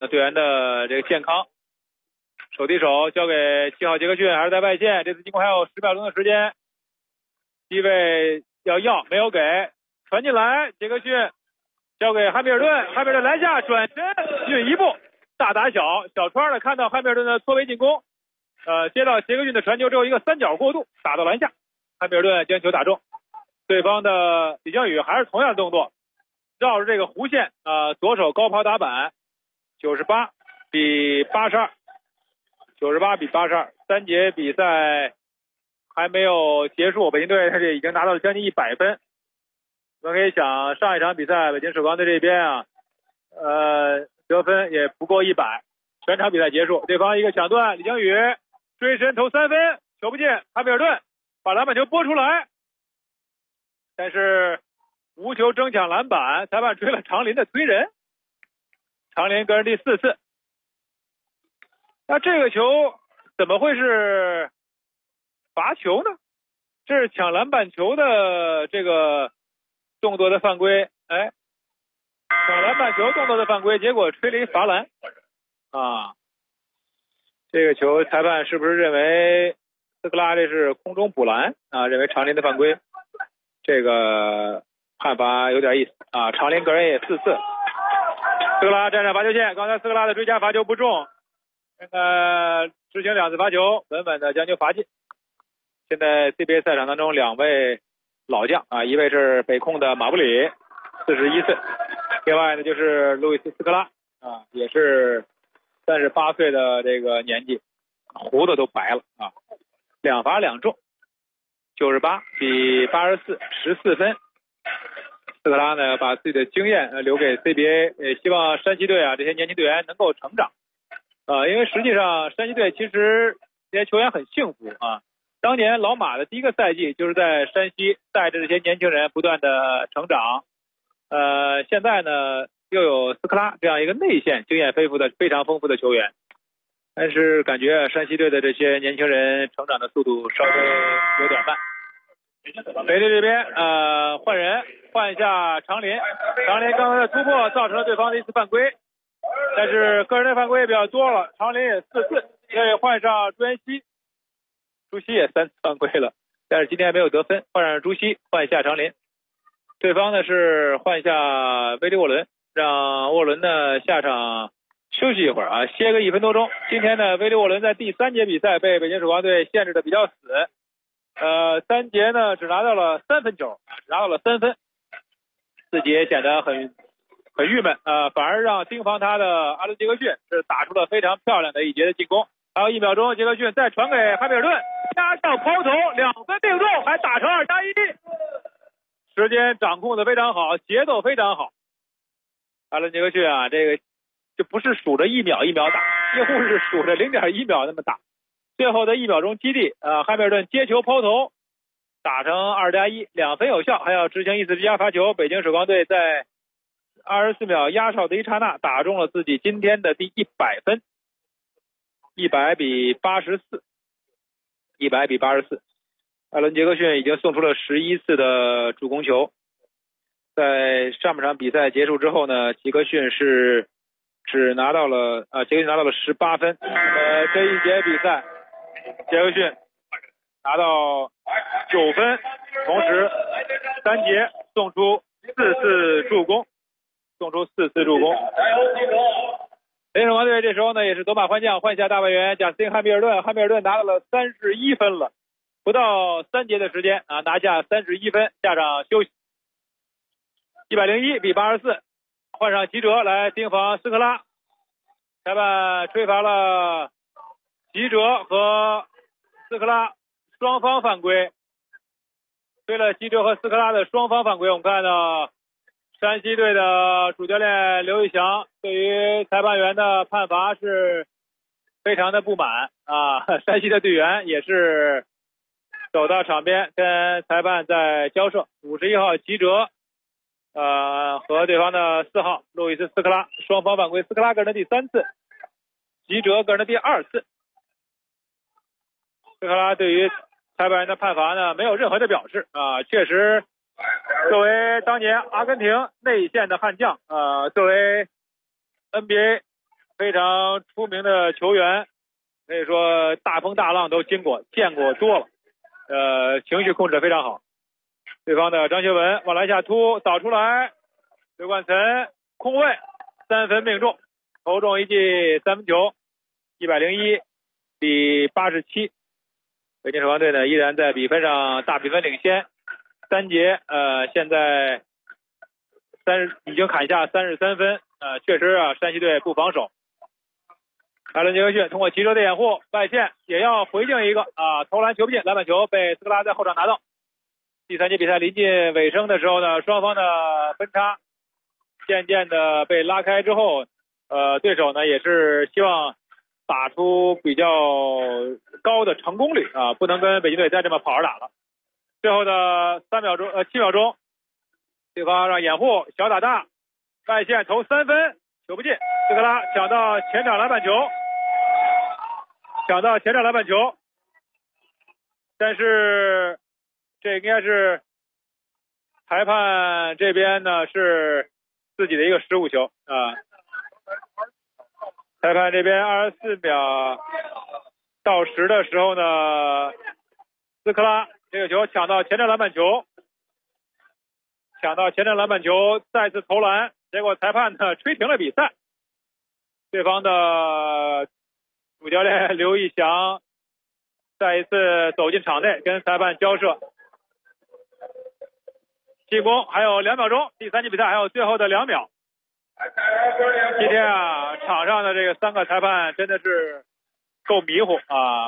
队员的这个健康。手递手交给7号杰克逊，还是在外线，这次进攻还有10秒钟的时间。低位要没有给，传进来，杰克逊交给汉密尔顿，汉密尔顿篮下转身进一步，大打小，小川呢看到汉密尔顿的错位进攻，接到杰克逊的传球之后一个三角过渡打到篮下，汉密尔顿将球打中，对方的李江宇还是同样的动作，绕着这个弧线左手高抛打板，98比82。98比82，三节比赛还没有结束，北京队这已经拿到了将近100分。我们可以想，上一场比赛北京首钢队这边得分也不够100，全场比赛结束，对方一个抢断，李江宇追身投3分，球不进，汉密尔顿把篮板球拨出来，但是无球争抢篮板，裁判吹了长林的推人，长林个人第4次。那这个球怎么会是罚球呢？这是抢篮板球的这个动作的犯规，抢篮板球动作的犯规，结果吹了一罚篮这个球裁判是不是认为斯科拉这是空中补篮认为长林的犯规？这个判罚有点意思长林个人也4次。斯科拉站上罚球线，刚才斯科拉的追加罚球不中。执行2次罚球，稳稳的将球罚进。现在 CBA 赛场当中2位老将一位是北控的马布里，41岁，另外呢就是路易斯斯科拉也是38岁的这个年纪，胡子都白了2罚2中，98比84，14分。斯科拉呢把自己的经验留给 CBA， 也希望山西队这些年轻队员能够成长。因为实际上山西队其实这些球员很幸福当年老马的第一个赛季就是在山西带着这些年轻人不断的成长。现在呢又有斯科拉这样一个内线经验非常丰富的球员，但是感觉山西队的这些年轻人成长的速度稍微有点慢。北队这边换人，换一下长林刚才的突破造成了对方的一次犯规。但是个人的犯规也比较多了，长林也4次，所以换上朱彦西，朱熹也3次犯规了，但是今天没有得分，换上朱熹，换下长林。对方呢是换下威利沃伦，让沃伦呢下场休息一会儿歇个1分多钟。今天呢威利沃伦在第3节比赛被北京首钢队限制的比较死，3节呢只拿到了3分球，只拿到了3分，自己也显得很郁闷反而让盯防他的阿伦杰克逊是打出了非常漂亮的一节的进攻。还有1秒钟，杰克逊再传给汉密尔顿，加上抛投2分命中，还打成2+1，时间掌控的非常好，节奏非常好。阿伦杰克逊这个就不是数着1秒1秒打，几乎是数着0.1秒那么打。最后的1秒钟基地汉密尔顿接球抛投打成2+1，2分有效，还要执行1次追加罚球。北京首钢队在24秒压哨的一刹那打中了自己今天的第100分，100比84，阿伦杰克逊已经送出了11次的助攻球。在上半场比赛结束之后呢，杰克逊是只拿到了18分。这一节比赛杰克逊拿到9分，同时3节送出4次助攻。北京首钢队这时候呢也是夺马换将，换下大外援贾斯汀汉密尔顿拿到了31分了，不到3节的时间拿下31分，下场休息。101比84，换上吉哲来盯防斯科拉，裁判吹罚了吉哲和斯科拉双方犯规，吹了吉哲和斯科拉的双方犯规。我们看到山西队的主教练刘玉祥对于裁判员的判罚是非常的不满山西的队员也是走到场边跟裁判在交涉。51号吉哲和对方的4号路易斯斯科拉双方犯规，斯科拉个人的第3次，吉哲个人的第2次。斯科拉对于裁判员的判罚呢没有任何的表示确实作为当年阿根廷内线的悍将作为 NBA 非常出名的球员，可以说大风大浪都见过多了，情绪控制得非常好。对方的张学文往篮下突，倒出来，刘冠岑空位，3分命中，投中一记3分球，101-87。北京首钢队呢依然在比分上大比分领先，3节现在已经砍下33分，确实啊，山西队不防守。艾伦杰克逊通过骑车的掩护，外线也要回敬一个投篮球不进，篮板球被斯科拉在后场拿到。第3节比赛临近尾声的时候呢，双方的分差渐渐的被拉开之后，对手呢也是希望打出比较高的成功率不能跟北京队再这么跑着打了。最后的7秒钟，对方让掩护小打大，外线投3分，球不进，斯科拉抢到前场篮板球，但是这应该是裁判这边呢是自己的一个失误球裁判这边24秒到10的时候呢，斯科拉这个球抢到前场篮板球，再次投篮，结果裁判呢吹停了比赛。对方的主教练刘义祥再一次走进场内跟裁判交涉。进攻还有2秒钟，第3节比赛还有最后的2秒。今天场上的这个3个裁判真的是够迷糊。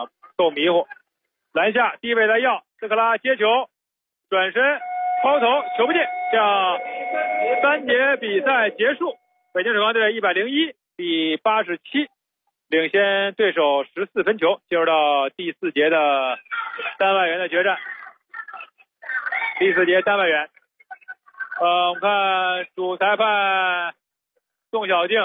篮下低位在要，斯科拉接球转身抛投，球不进。这样3节比赛结束，北京首钢队101-87领先对手14分球，进入到第4节的3万元的决战。第4节3万元，我们看主裁判宋小静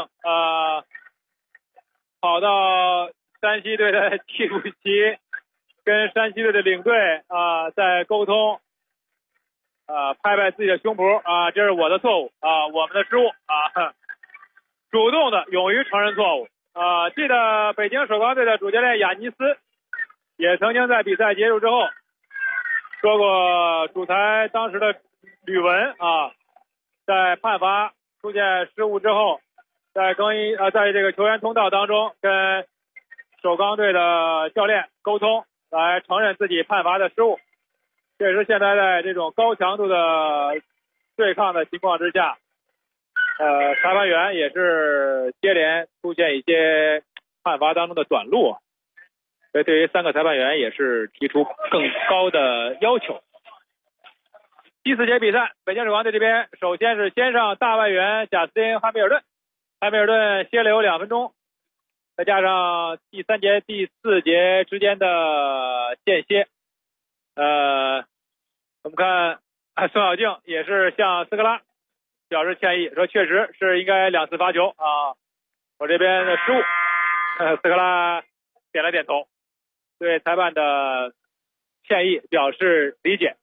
跑到山西队的替补席，跟山西队的领队在沟通，拍自己的胸脯这是我的错误我们的失误主动的勇于承认错误记得北京首钢队的主教练雅尼斯也曾经在比赛结束之后说过，主裁当时的吕文在判罚出现失误之后，在这个球员通道当中跟首钢队的教练沟通，来承认自己判罚的失误。确实现在在这种高强度的对抗的情况之下，裁判员也是接连出现一些判罚当中的短路所以对于3个裁判员也是提出更高的要求。第4节比赛，北京首钢队这边首先是先上大外援贾斯汀·汉密尔顿歇了有2分钟，再加上第3节第4节之间的间歇我们看宋小静也是向斯科拉表示歉意，说确实是应该2次罚球我这边的失误斯科拉点了点头，对裁判的歉意表示理解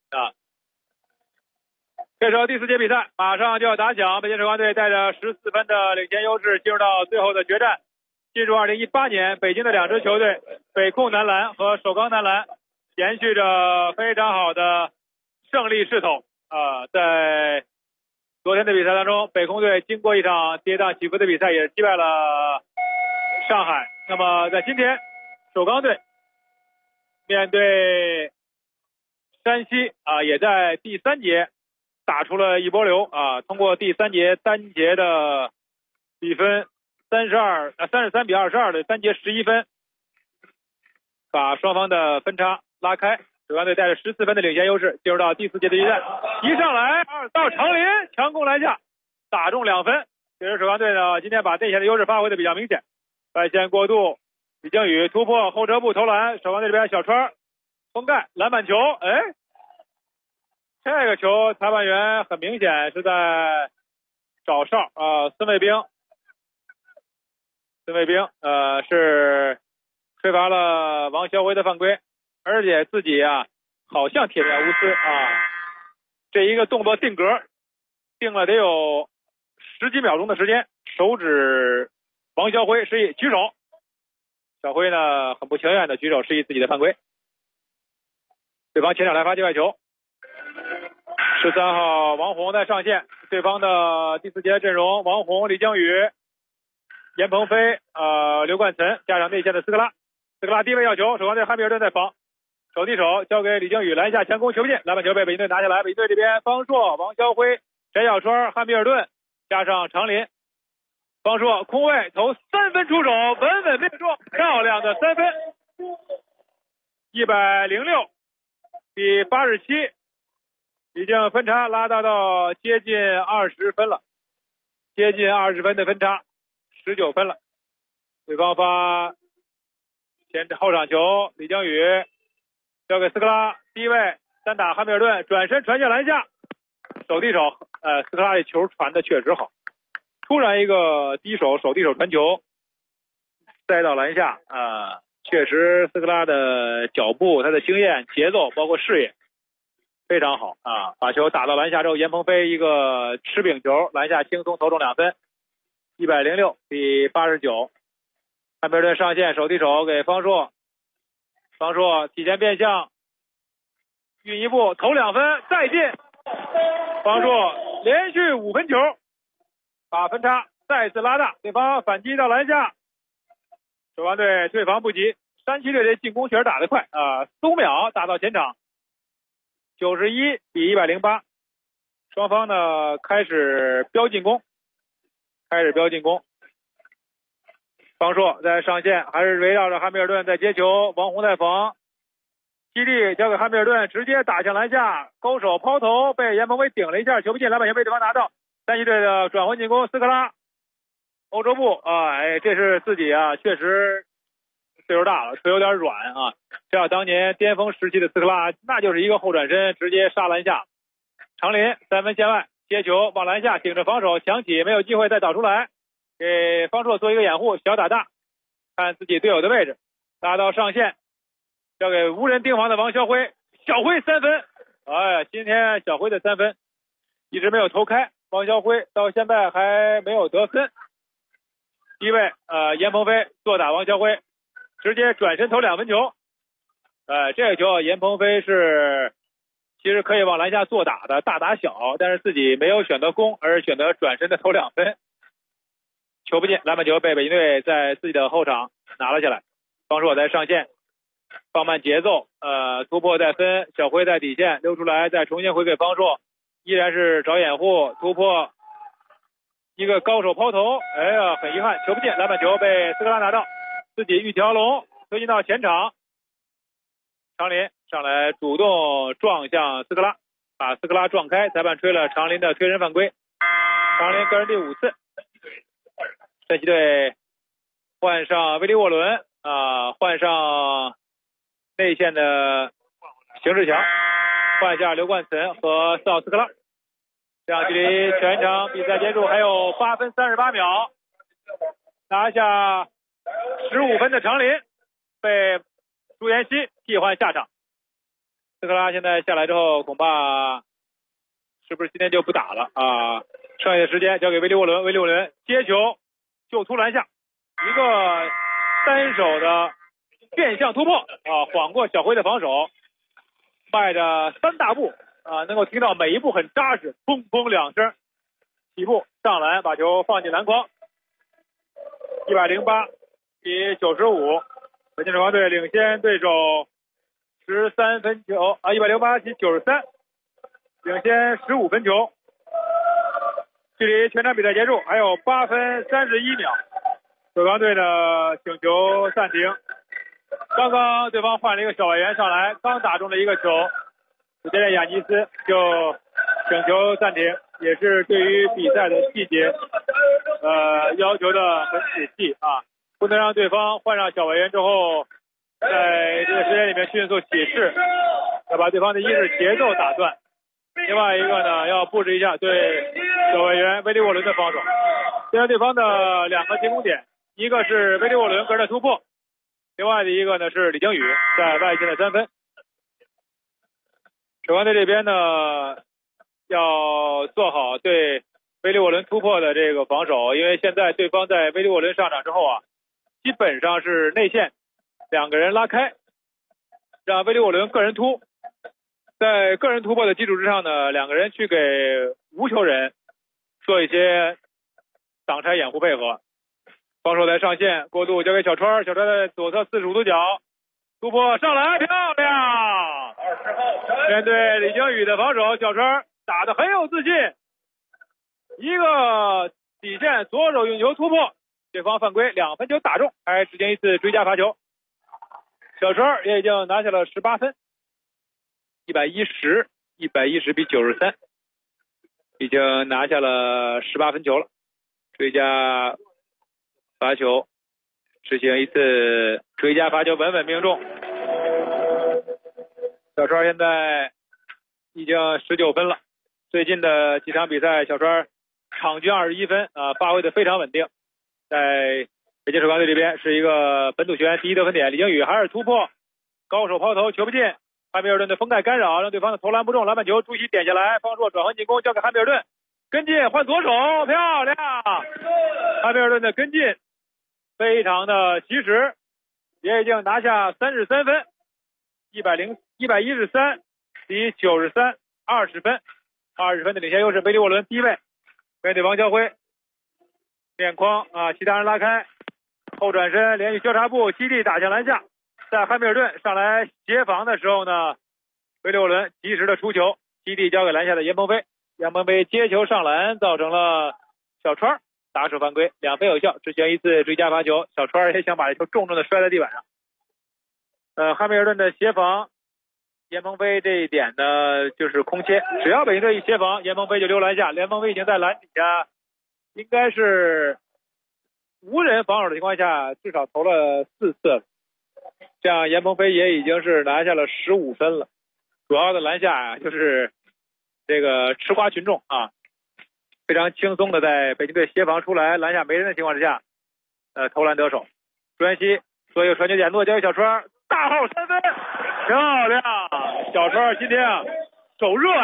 这时候第4节比赛马上就要打响，北京首钢队带着14分的领先优势进入到最后的决战。进入2018年，北京的2支球队北控男篮和首钢男篮延续着非常好的胜利势头在昨天的比赛当中，北控队经过一场跌宕起伏的比赛，也击败了上海。那么在今天，首钢队面对山西也在第3节打出了一波流通过第3节单节的比分33-22的单节11分，把双方的分差拉开。首钢队带着14分的领先优势进入到第4节的决战，一上来2道长林强攻篮下打中2分。确实首钢队呢今天把内线的优势发挥的比较明显，外线过渡，李靖宇突破后撤步投篮，首钢队这边小川封盖篮板球这个球裁判员很明显是在找哨孙卫兵是吹罚了王肖辉的犯规，而且自己好像铁面无私这一个动作定了得有10几秒钟的时间，手指王晓辉示意举手，小辉呢很不情愿的举手示意自己的犯规。对方前场来发界外球，13号王红在上线，对方的第4节阵容：王红、李江宇、严鹏飞、刘冠岑，加上内线的斯科拉。斯科拉低位要球，守防队汉密尔顿在防，手递手交给李江宇，篮下强攻球不进，篮板球被北京队拿下来。北京队这边方硕、王晓辉、翟小川、汉密尔顿加上常林。方硕空位投3分出手，稳稳命中，漂亮的3分，106比87，已经分差拉大到接近20分了，接近20分的分差，19分了。对方发后场球，李江宇交给斯科拉，低位单打汉密尔顿，转身传向篮下，手递手，斯科拉这球传的确实好，突然一个手递手传球塞到篮下，确实斯科拉的脚步、他的经验、节奏包括视野非常好啊！把球打到篮下之后，严鹏飞一个吃饼球，篮下轻松投中2分，106比89。汉密尔顿上线，手递手给方硕，方硕提前变向，运一步投2分再进，方硕连续5分球，把分差再次拉大，对方反击到篮下，守防队退防不及，山西队这进攻确实打得快啊，4-5秒打到前场，91比108，双方呢开始飙进攻，方硕在上线，还是围绕着汉密尔顿在接球，王红在防，基地交给汉密尔顿，直接打向篮下，勾手抛投被严鹏飞顶了一下，球不进，篮板球被对方拿到。山西队的转换进攻，斯科拉欧洲步这是自己确实岁数大了，腿有点软啊。这要当年巅峰时期的斯科拉，那就是一个后转身直接杀篮下。常林3分线外接球往篮下顶着防守抢起，没有机会再导出来，给方硕做一个掩护，小打大，看自己队友的位置，拉到上线，交给无人盯防的王晓辉，小辉3分，今天小辉的3分一直没有投开，王晓辉到现在还没有得分。低位严鹏飞坐打王晓辉，直接转身投2分球，这个球严鹏飞是其实可以往篮下坐打的，大打小，但是自己没有选择攻，而是选择转身的投2分，球不进，篮板球被北京队在自己的后场拿了下来。方硕在上线，放慢节奏，突破再分，小辉在底线溜出来，再重新回给方硕，依然是找掩护，突破一个高手抛投，很遗憾球不进，篮板球被斯科拉拿到，自己一条龙推进到前场，常林上来主动撞向斯科拉，把斯科拉撞开，裁判吹了常林的推人犯规，常林个人第5次。山西队换上威利沃伦换上内线的邢志强，换下刘冠岑和斯奥斯科拉，这样距离全场比赛结束还有8分38秒，拿下15分的常林被朱彦西替换下场。斯科拉现在下来之后恐怕是不是今天就不打了剩下的时间交给威利沃伦，威利沃伦接球就突篮下，一个单手的变向突破晃过小辉的防守，迈着3大步能够听到每一步很扎实，砰砰2声起步上篮，把球放进篮筐，108比95，北京水王队领先对手13分球108比93，领先15分球，距离全场比赛结束还有8分31秒，水王队的请求暂停，刚刚对方换了一个小外援上来，刚打中了一个球，主教练亚尼斯就请求暂停，也是对于比赛的细节要求的很仔细不能让对方换上小外援之后在这个时间里面迅速起势，要把对方的一是节奏打断，另外一个呢要布置一下对小外援威利沃伦的防守。现在对方的2个进攻点，一个是威利沃伦个人的突破，另外的一个呢是李江宇在外线的3分。水王队这边呢要做好对威利沃伦突破的这个防守，因为现在对方在威利沃伦上场之后啊，基本上是内线两个人拉开，让威利沃伦个人突，在个人突破的基础之上呢，两个人去给无球人做一些挡拆掩护配合。防守在上线，过渡交给小川，小川在左侧45度角突破上来，漂亮！面对李靖宇的防守，小川打得很有自信，一个底线左手运球突破，对方犯规，2分球打中，还执行一次追加罚球。小川也已经拿下了18分，110比93，已经拿下了18分球了。追加罚球，执行一次追加罚球，稳稳命中。小川现在已经19分了，最近的几场比赛，小川场均21分发挥的非常稳定。在北京首钢队这边是一个本土球员第一得分点，李靖宇还是突破，高手抛投球不进，汉密尔顿的封盖干扰让对方的投篮不中，篮板球朱熹点下来，方硕转换进攻交给汉密尔顿，跟进换左手，漂亮！汉密尔顿的跟进非常的及时，也已经拿下33分，113比93， 20分，20分的领先优势。威利沃伦第一位，面对王晓辉，面框其他人拉开，后转身连续交叉步，基地打向篮下，在汉密尔顿上来协防的时候呢，威利沃伦及时的出球，基地交给篮下的严鹏飞，杨鹏飞接球上篮，造成了小川打手犯规，2分有效，执行一次追加罚球。小川也想把这球重重的摔在地板上。汉密尔顿的协防，严鹏飞这一点呢就是空切，只要北京队一协防，严鹏飞就溜篮下，严鹏飞已经在篮底下应该是无人防守的情况下至少投了4次了，这样严鹏飞也已经是拿下了15分了。主要的篮下就是这个吃瓜群众非常轻松的在北京队协防出来，篮下没人的情况之下投篮得手。朱彦西所有传球点落交给小川，大号3分，漂亮！小川今天手热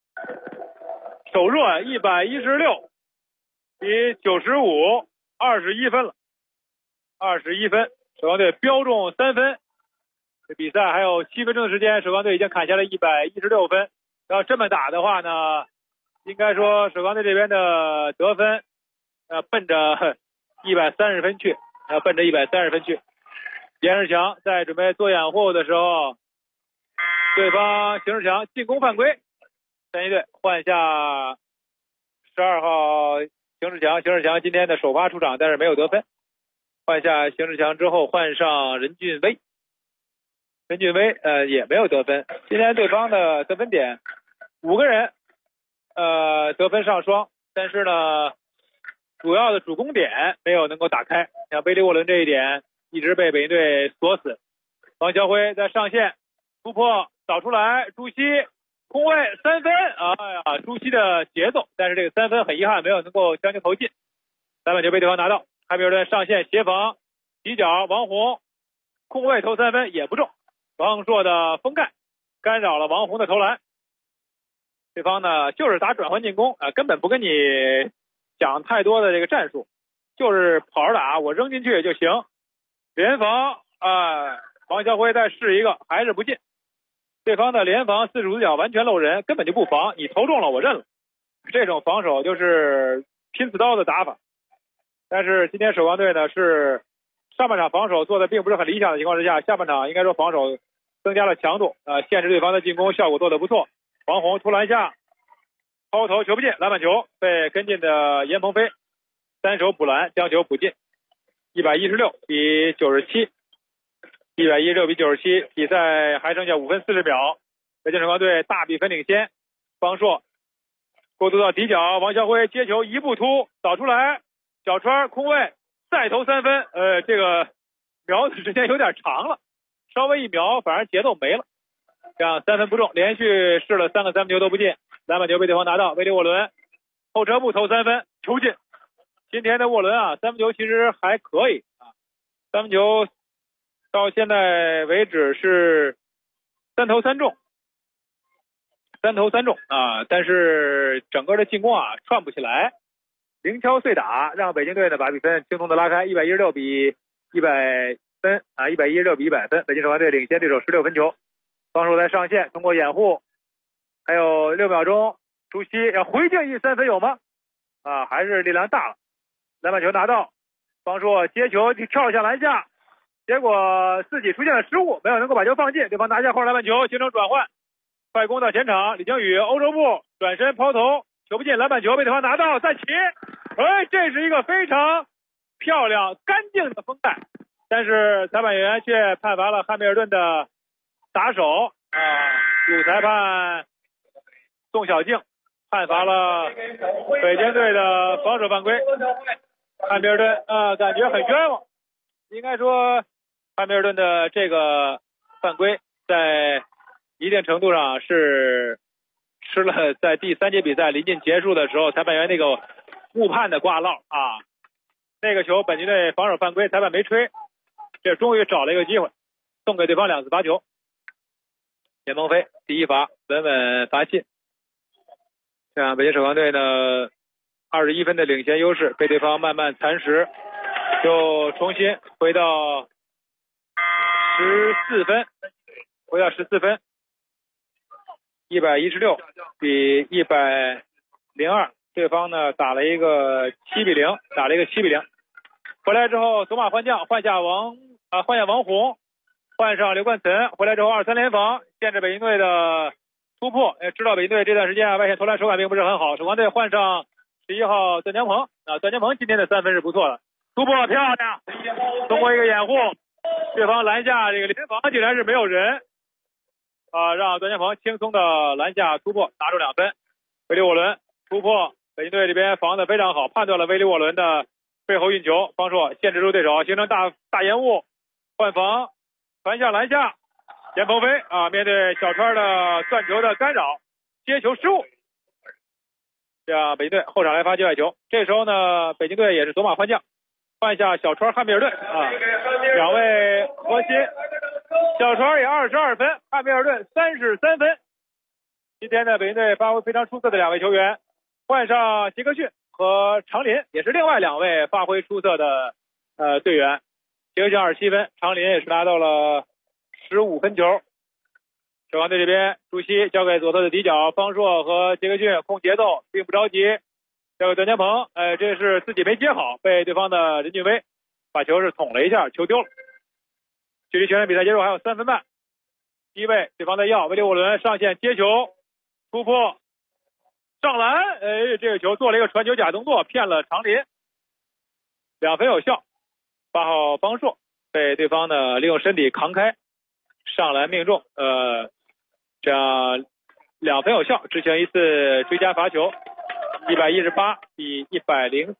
，116比95， 21分了，21分，首钢队标中3分。这比赛还有7分钟的时间，首钢队已经砍下了116分。要这么打的话呢，应该说首钢队这边的得分奔着130分去，严世强在准备做掩护的时候，对方邢世强进攻犯规，三一队换下12号邢世强今天的首发出场，但是没有得分。换下邢世强之后换上任俊威也没有得分。今天对方的得分点5个人得分上双，但是呢主要的主攻点没有能够打开，像威利沃伦这一点一直被北京队锁死。王晓辉在上线突破扫出来，朱熹空位3分，朱熹的节奏，但是这个3分很遗憾没有能够将球投进，篮板球被对方拿到。汉密尔顿上线协防底角，王红空位投3分也不中，王硕的封盖干扰了王红的投篮。对方呢就是打转换进攻根本不跟你讲太多的这个战术，就是跑着打，我扔进去就行。联防王晓辉再试一个还是不进，对方的联防45度角完全漏人，根本就不防，你投中了我认了，这种防守就是拼刺刀的打法。但是今天首钢队呢是上半场防守做的并不是很理想的情况之下，下半场应该说防守增加了强度限制对方的进攻，效果做得不错。王红突篮下抛投球不进，篮板球被跟进的严鹏飞单手补篮将球补进，116比97，比赛还剩下5分40秒，北京首钢队大比分领先。方硕过渡到底角，王晓辉接球一步突扫出来，小川空位再投3分，这个瞄的时间有点长了，稍微一瞄反而节奏没了，这样3分不中，连续试了3个3分球都不进，篮板球被对方拿到，威利沃伦后撤步投3分球进。今天的沃伦3分球其实还可以3分球到现在为止是3投3中但是整个的进攻串不起来， 零敲碎打，让北京队呢把比分轻松的拉开，116比100分啊，116比100分，北京首钢队领先对手16分球。方硕在上线，通过掩护，还有6秒钟，朱熹要回敬3分有吗？啊，还是力量大了。篮板球拿到，方硕接球跳向篮下，结果自己出现了失误，没有能够把球放进，对方拿下后篮板球，形成转换，快攻到前场，李靖宇欧洲步转身抛投，球不进，篮板球被对方拿到，再起，这是一个非常漂亮干净的封盖，但是裁判员却判罚了汉密尔顿的打手主裁判宋小静判罚了北京队的防守犯规。汉密尔顿感觉很冤枉，应该说汉密尔顿的这个犯规在一定程度上是吃了在第3节比赛临近结束的时候裁判员那个误判的瓜烙啊。那个球本局队防守犯规，裁判没吹，这终于找了一个机会，送给对方2次罚球。严鹏飞第一罚稳稳罚进，这样北京首钢队呢21分的领先优势被对方慢慢蚕食，就重新回到14分，116比102，对方呢打了一个7比0，回来之后走马换将，换下王宏，换上刘冠岑，回来之后2-3联防，限制北京队的突破。知道北京队这段时间外线投篮手感并不是很好，首钢队换上11号段江鹏段江鹏今天的3分是不错的，突破漂亮，通过一个掩护，对方篮下这个联防竟然是没有人让段江鹏轻松的篮下突破拿出2分。威利沃伦突破，北京队这边防的非常好，判断了威利沃伦的背后运球，方硕限制住对手，形成大延误，换防传向篮下，严鹏飞面对小川的断球的干扰，接球失误，这样北京队后场来发界外球。这时候呢北京队也是走马换将，换下小川汉密尔顿两位核心，小川也22分，汉密尔顿33分。今天呢北京队发挥非常出色的2位球员，换上杰克逊和长林，也是另外2位发挥出色的队员。杰克逊27分，长林也是拿到了15分球。首钢队这边朱熹交给左侧的底角，方硕和杰克逊控节奏并不着急，交给段江鹏，这是自己没接好，被对方的任俊威把球是捅了一下，球丢了。距离全场比赛结束还有3分半，第一位对方在要，威利沃伦上线接球突破上篮，这个球做了一个传球假动作，骗了长林，2分有效。8号方硕被对方呢利用身体扛开，上篮命中，这样2分有效，执行1次追加罚球，118比104，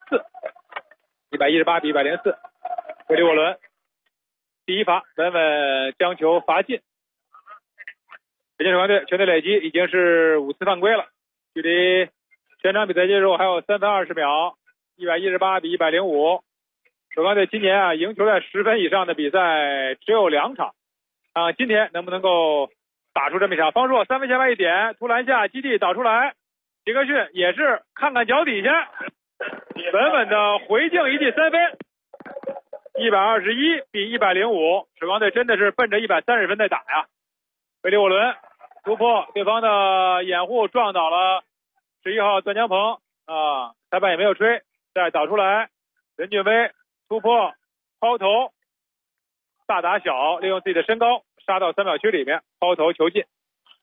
威利沃伦第一罚稳稳将球罚进。北京首钢队全队累积已经是5次犯规了，距离全场比赛结束还有3分20秒，118比105。首钢队今年赢球在10分以上的比赛只有2场，今天能不能够打出这么一场？方硕3分线外一点，突篮下基地导出来，杰克逊也是看看脚底下，稳稳的回敬一记3分，121比105。首钢队真的是奔着130分在打呀。威利沃伦突破对方的掩护，撞倒了11号段江鹏裁判也没有吹，再导出来，任俊威突破抛投大打小，利用自己的身高杀到3秒区里面，抛投球进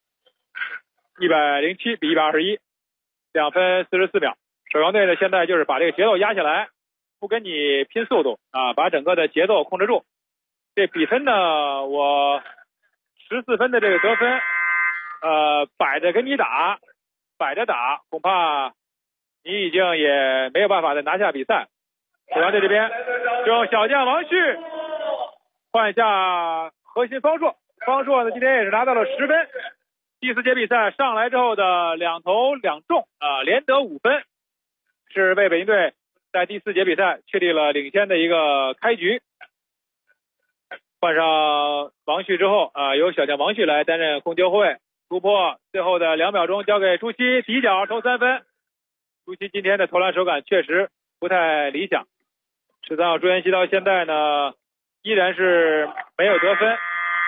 ，107比121，2分44秒。首钢队呢现在就是把这个节奏压下来，不跟你拼速度把整个的节奏控制住。这比分呢，我14分的这个得分摆着跟你打，摆着打，恐怕你已经也没有办法再拿下比赛。首钢队这边用小将王旭换下核心方硕，方硕呢今天也是拿到了10分，第4节比赛上来之后的2投2中连得5分，是为北京队在第4节比赛确立了领先的一个开局。换上王旭之后由小将王旭来担任控球后卫，突破最后的2秒钟交给朱熹底角投3分朱熹今天的投篮手感确实不太理想。13号朱彦曦到现在呢，依然是没有得分。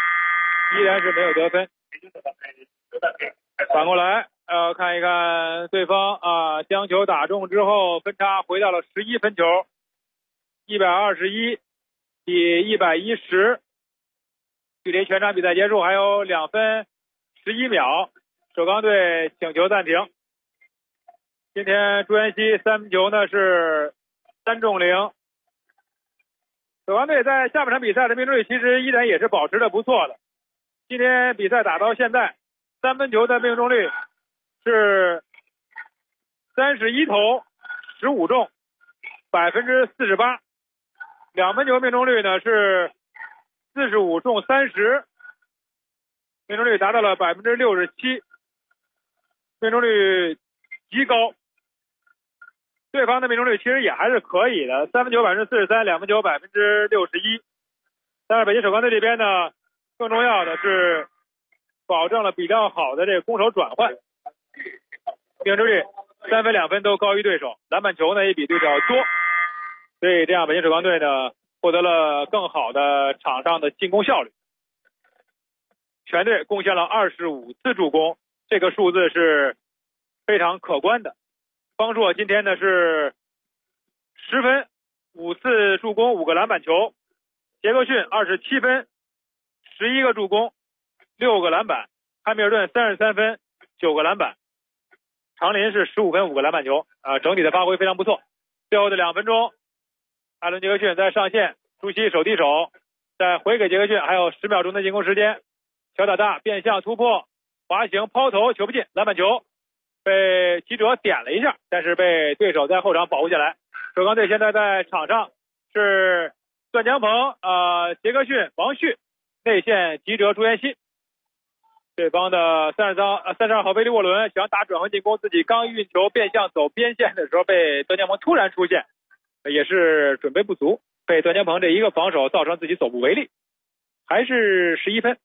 反过来，看一看对方啊，将球打中之后，分差回到了11分球，121比110，距离全场比赛结束还有2分11秒。首钢队请求暂停。今天朱彦曦3分球呢是3中0。首钢队在下半场比赛的命中率其实依然也是保持的不错的。今天比赛打到现在，3分球的命中率是31投15中，48%。2分球命中率呢是45中30，命中率达到了67%，命中率极高。对方的命中率其实也还是可以的，3分球43%，2分球61%。但是北京首钢队这边呢，更重要的是保证了比较好的这个攻守转换，命中率3分2分都高于对手，篮板球呢也比对手要多，所以这样北京首钢队呢获得了更好的场上的进攻效率。全队贡献了25次助攻，这个数字是非常可观的。方硕今天呢是10分5次助攻5个篮板球，杰克逊27分11个助攻6个篮板，汉密尔顿33分9个篮板，长林是15分5个篮板球，整体的发挥非常不错。最后的2分钟，艾伦杰克逊在上线，朱熹手递手，再回给杰克逊，还有10秒钟的进攻时间，小打大变向突破，滑行抛投球不进，篮板球被齐哲点了一下，但是被对手在后场保护下来。首钢队现在在场上是段江鹏、杰克逊、王旭，内线齐哲、朱彦曦。对方的32号威利沃伦想打转换进攻，自己刚运球变向走边线的时候，被段江鹏突然出现，也是准备不足，被段江鹏这一个防守造成自己走不为力，还是11分。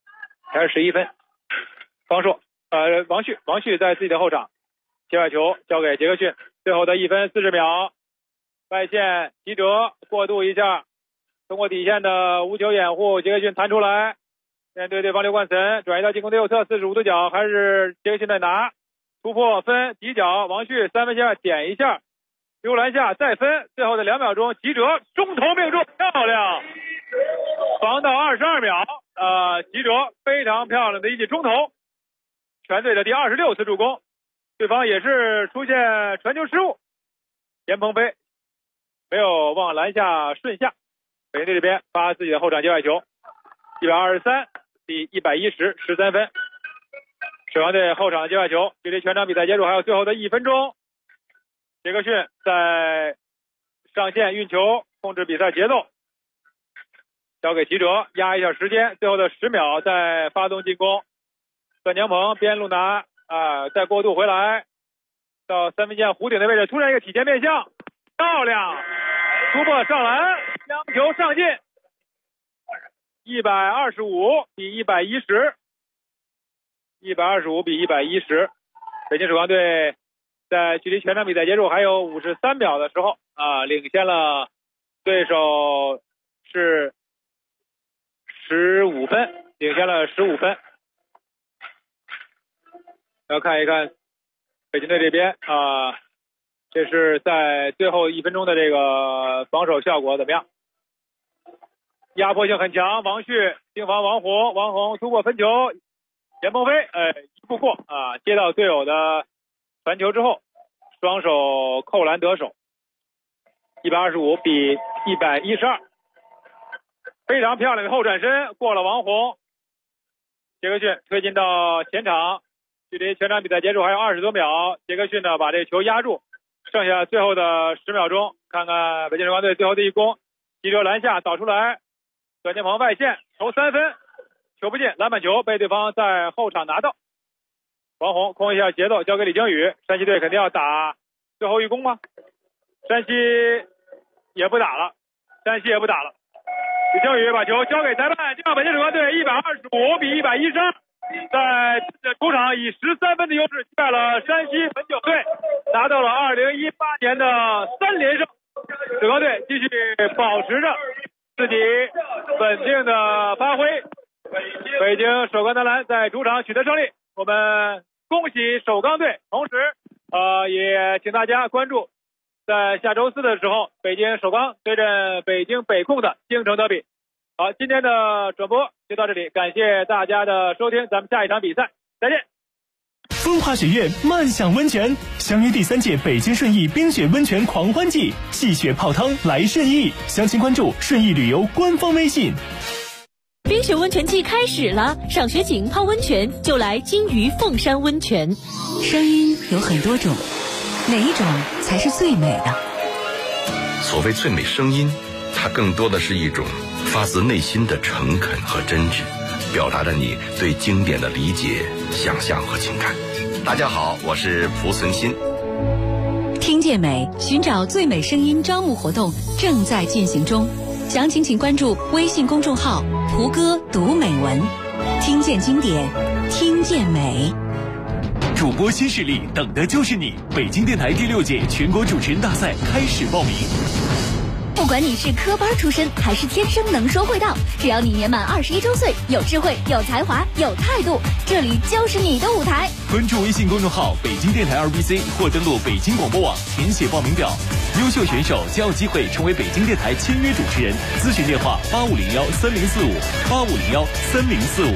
方硕王旭在自己的后场接外球交给杰克逊，最后的1分40秒，外线齐哲过渡一下，通过底线的无球掩护，杰克逊弹出来，面对对方刘冠岑转移到进攻的右侧，45度角还是杰克逊在拿，突破分底角，王旭3分线外点一下，丢篮下再分，最后的2秒钟，齐哲中投命中，漂亮，防到22秒，齐哲非常漂亮的一记中投，全队的第26次助攻。对方也是出现传球失误，严鹏飞没有往篮下顺下，北京队这边发自己的后场接外球，123比110 13分。首钢队后场接外球，距离全场比赛结束还有最后的1分钟。杰克逊在上线运球，控制比赛节奏，交给齐哲压一下时间，最后的10秒再发动进攻。段江鹏边路拿再过渡回来到3分线弧顶的位置，突然一个体前面向，漂亮，突破上篮，将球上进，125比110，北京首钢队在距离全场比赛结束还有53秒的时候领先了对手是15分，要看一看北京队这边这是在最后1分钟的这个防守效果怎么样？压迫性很强，王旭盯防王红突破分球，严鹏飞一步过接到队友的传球之后，双手扣篮得手，125比112，非常漂亮的后转身过了王红，杰克逊推进到前场，距离全场比赛结束还有20多秒，杰克逊呢把这个球压住，剩下最后的10秒钟，看看北京首钢队最后的一攻，齐哲篮下导出来，段江鹏外线投3分，球不进，篮板球被对方在后场拿到，王红控一下节奏交给李靖宇，山西队肯定要打最后一攻吗？山西也不打了，李靖宇把球交给裁判，这样北京首钢队125比112 在主场以13分的优势击败了山西汾酒队，拿到了2018年的3连胜。首钢队继续保持着自己稳定的发挥，北京首钢男篮在主场取得胜利，我们恭喜首钢队。同时也请大家关注在下周4的时候，北京首钢对阵北京北控的京城德比。好，今天的转播就到这里，感谢大家的收听，咱们下一场比赛再见。 风华雪月漫享温泉，相约第3届北京顺义冰雪温泉狂欢季，戏雪泡汤来顺义，详情关注顺义旅游官方微信。 冰雪温泉季开始了，赏雪景泡温泉就来金鱼凤山温泉。 声音有很多种，哪一种才是最美的？ 所谓最美声音，它更多的是一种发自内心的诚恳和真挚，表达着你对经典的理解、想象和情感。大家好，我是蒲存昕。 听见美，寻找最美声音招募活动正在进行中，详情请关注微信公众号蒲哥读美文，听见经典，听见美。 主播新势力，等的就是你！北京电台第6届全国主持人大赛开始报名。 不管你是科班出身还是天生能说会道，只要你年满21周岁，有智慧、有才华、有态度，这里就是你的舞台。 关注微信公众号北京电台2BC 或登录北京广播网填写报名表，优秀选手将有机会成为北京电台签约主持人。咨询电话85013045，85013045。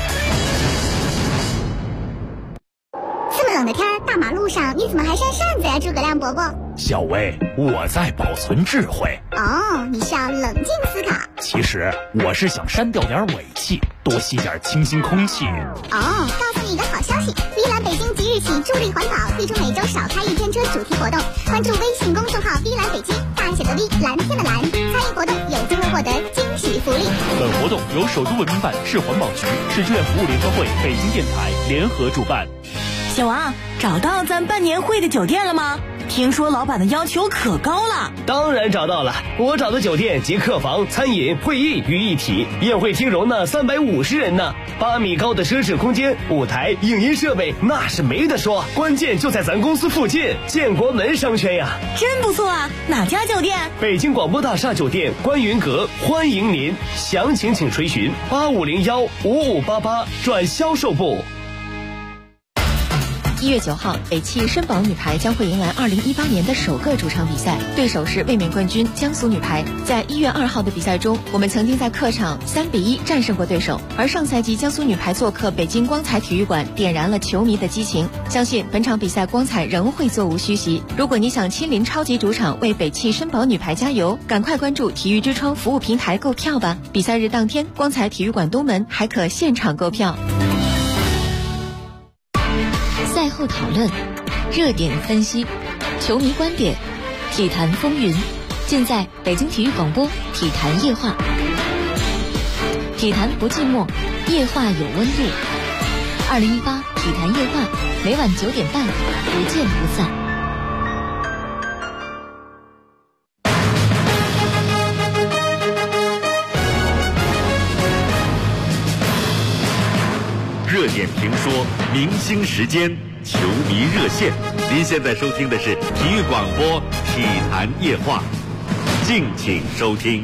这么冷的天，大马路上你怎么还扇扇子呀，诸葛亮伯伯？ 小薇，我在保存智慧。 哦，你是要冷静思考。 其实我是想删掉点尾气，多吸点清新空气。 哦，告诉你一个好消息，V蓝北京即日起助力环保，推出每周少开1天车主题活动。关注微信公众号 V 蓝北京，大写的 V， 蓝天的蓝，参与活动有机会获得惊喜福利。 本活动由首都文明办、市环保局、市志愿服务联合会、北京电台联合主办。 小王，找到咱办年会的酒店了吗？听说老板的要求可高了。 当然找到了，我找的酒店集客房、餐饮、会议于一体，宴会厅容纳350人呢，8米高的奢侈空间，舞台、影音设备那是没得说，关键就在咱公司附近，建国门商圈呀。 真不错啊，哪家酒店？ 北京广播大厦酒店观云阁，欢迎您，详情请垂询85015588转销售部。 1月9号，北汽绅宝女排将会迎来2018年的首个主场比赛，对手是卫冕冠军江苏女排。在1月2号的比赛中，我们曾经在客场3-1战胜过对手，而上赛季江苏女排做客北京光彩体育馆，点燃了球迷的激情。相信本场比赛光彩仍会座无虚席。如果你想亲临超级主场为北汽绅宝女排加油，赶快关注体育之窗服务平台购票吧。比赛日当天，光彩体育馆东门还可现场购票。赛后讨论，热点分析，球迷观点，体坛风云，尽在北京体育广播体坛夜话。体坛不寂寞，夜话有温度。2018体坛夜话，每晚9点半，不见不散。 热点评说，明星时间，球迷热线。您现在收听的是体育广播体坛夜话，敬请收听。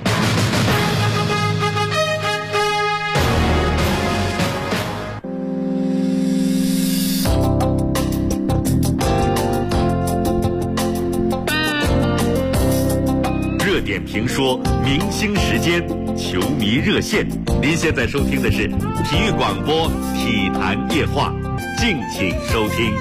热点评说，明星时间，球迷热线。您现在收听的是体育广播体坛夜话，敬请收听。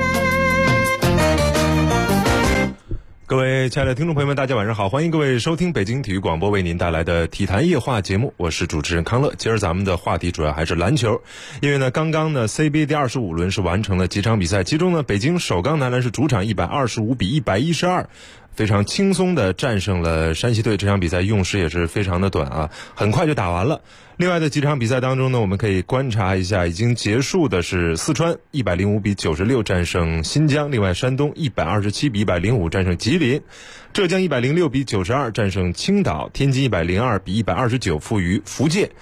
各位亲爱的听众朋友们，大家晚上好，欢迎各位收听北京体育广播为您带来的体坛夜话节目，我是主持人康乐。今儿咱们的话题主要还是篮球，因为呢刚刚呢 CBA 第25轮是完成了几场比赛，其中呢北京首钢男篮是主场125-112非常轻松的战胜了山西队，这场比赛用时也是非常的短啊，很快就打完了。另外的几场比赛当中呢，我们可以观察一下已经结束的是四川105-96战胜新疆，另外山东127-105战胜吉林，浙江106-92战胜青岛，天津102-129负于福建。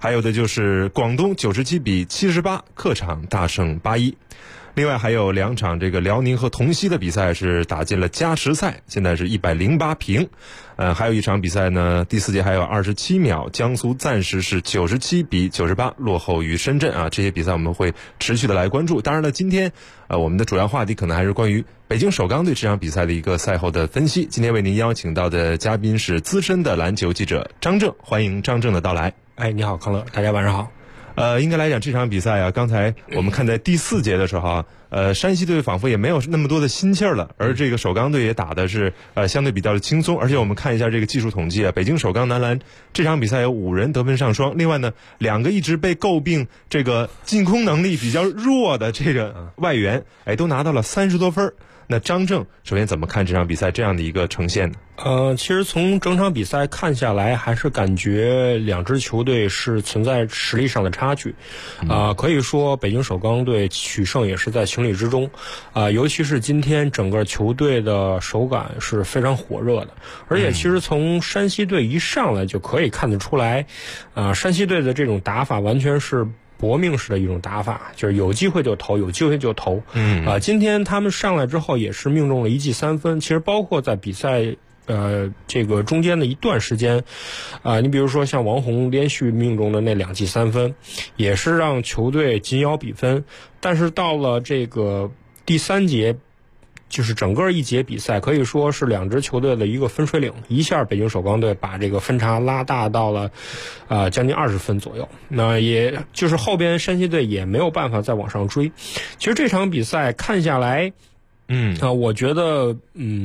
还有的就是广东97-78客场大胜8-1。另外还有2场这个辽宁和同曦的比赛是打进了加时赛，现在是108平。还有一场比赛呢，第4节还有27秒，江苏暂时是97-98落后于深圳啊。这些比赛我们会持续的来关注。当然了，今天我们的主要话题可能还是关于北京首钢队这场比赛的一个赛后的分析。今天为您邀请到的嘉宾是资深的篮球记者张正，欢迎张正的到来。 你好，康乐，大家晚上好。 应该来讲这场比赛啊，刚才我们看在第4节的时候啊，山西队仿佛也没有那么多的心气儿了，而这个首钢队也打的是相对比较的轻松。而且我们看一下这个技术统计啊，北京首钢男篮这场比赛有5人得分上双，另外呢2个一直被诟病这个进攻能力比较弱的这个外援，都拿到了30多分。那张正首先怎么看这场比赛这样的一个呈现呢？ 其实从整场比赛看下来，还是感觉2支球队是存在实力上的差距。可以说北京首钢队取胜也是在情理之中。尤其是今天整个球队的手感是非常火热的，而且其实从山西队一上来就可以看得出来，山西队的这种打法完全是搏命式的一种打法，就是有机会就投，有机会就投。今天他们上来之后也是命中了1记3分。其实包括在比赛这个中间的一段时间，你比如说像王宏连续命中的那2记3分，也是让球队紧咬比分。但是到了这个第3节，就是整个一节比赛可以说是2支球队的一个分水岭，一下北京首钢队把这个分差拉大到了将近20分左右。那也就是后边山西队也没有办法再往上追。其实这场比赛看下来，我觉得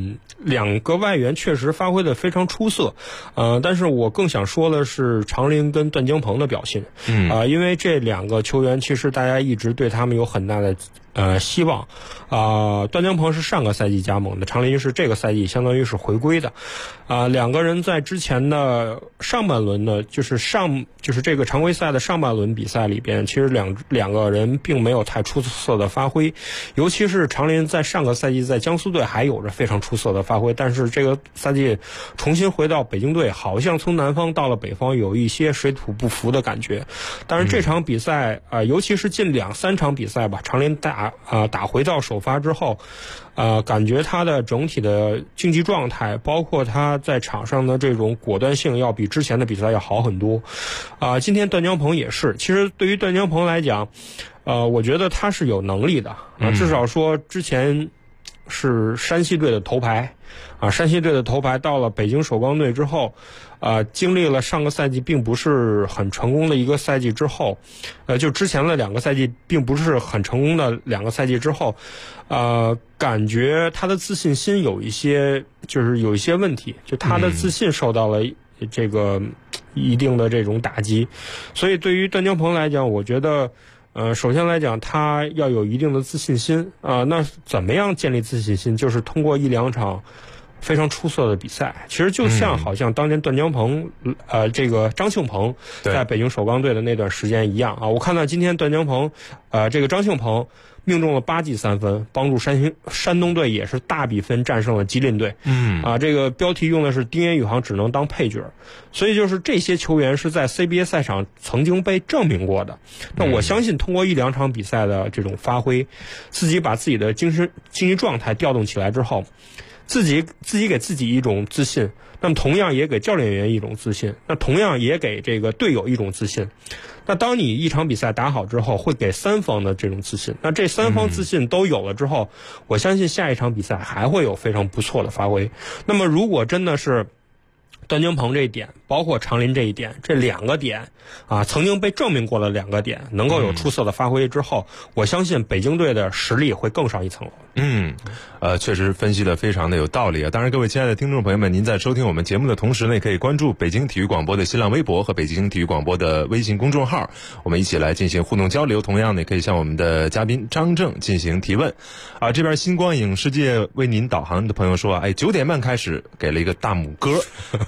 2个外援确实发挥的非常出色，但是我更想说的是常林跟段江鹏的表现。因为这2个球员其实大家一直对他们有很大的希望。段江鹏是上个赛季加盟的，常林是这个赛季相当于是回归的。2个人在之前的上半轮呢，就是这个常规赛的上半轮比赛里边，其实两个人并没有太出色的发挥，尤其是常林在上个赛季在江苏队还有着非常出色的发挥，但是这个赛季重新回到北京队，好像从南方到了北方有一些水土不服的感觉。但是这场比赛尤其是近2-3场比赛吧，常林打回到首发之后，感觉他的整体的竞技状态，包括他在场上的这种果断性，要比之前的比赛要好很多。今天段江鹏也是，其实对于段江鹏来讲，我觉得他是有能力的，至少说之前是山西队的头牌，山西队的头牌到了北京首钢队之后，经历了上个赛季并不是很成功的一个赛季之后，就之前的2个赛季并不是很成功的2个赛季之后，感觉他的自信心有一些问题，就他的自信受到了这个一定的这种打击。所以对于段江鹏来讲，我觉得首先来讲他要有一定的自信心。那怎么样建立自信心，就是通过1-2场非常出色的比赛。其实就像好像当年段江鹏这个张庆鹏在北京首钢队的那段时间一样我看到今天段江鹏这个张庆鹏命中了8记3分，帮助山东队也是大比分战胜了吉林队。这个标题用的是丁彦雨航只能当配角，所以就是这些球员是在 CBA 赛场曾经被证明过的。那我相信通过1-2场比赛的这种发挥，自己把自己的竞技状态调动起来之后，自己给自己一种自信，那么同样也给教练员一种自信，那同样也给这个队友一种自信。那当你一场比赛打好之后，会给3方的这种自信，那这3方自信都有了之后，我相信下一场比赛还会有非常不错的发挥。那么如果真的是段江鹏这一点，包括常林这一点，这2个点曾经被证明过的2个点能够有出色的发挥之后，我相信北京队的实力会更上一层楼。 确实分析的非常的有道理啊。当然各位亲爱的听众朋友们，您在收听我们节目的同时呢，也可以关注北京体育广播的新浪微博和北京体育广播的微信公众号，我们一起来进行互动交流。同样呢，也可以向我们的嘉宾张正进行提问这边星光影世界为您导航的朋友说9点半开始给了一个大拇哥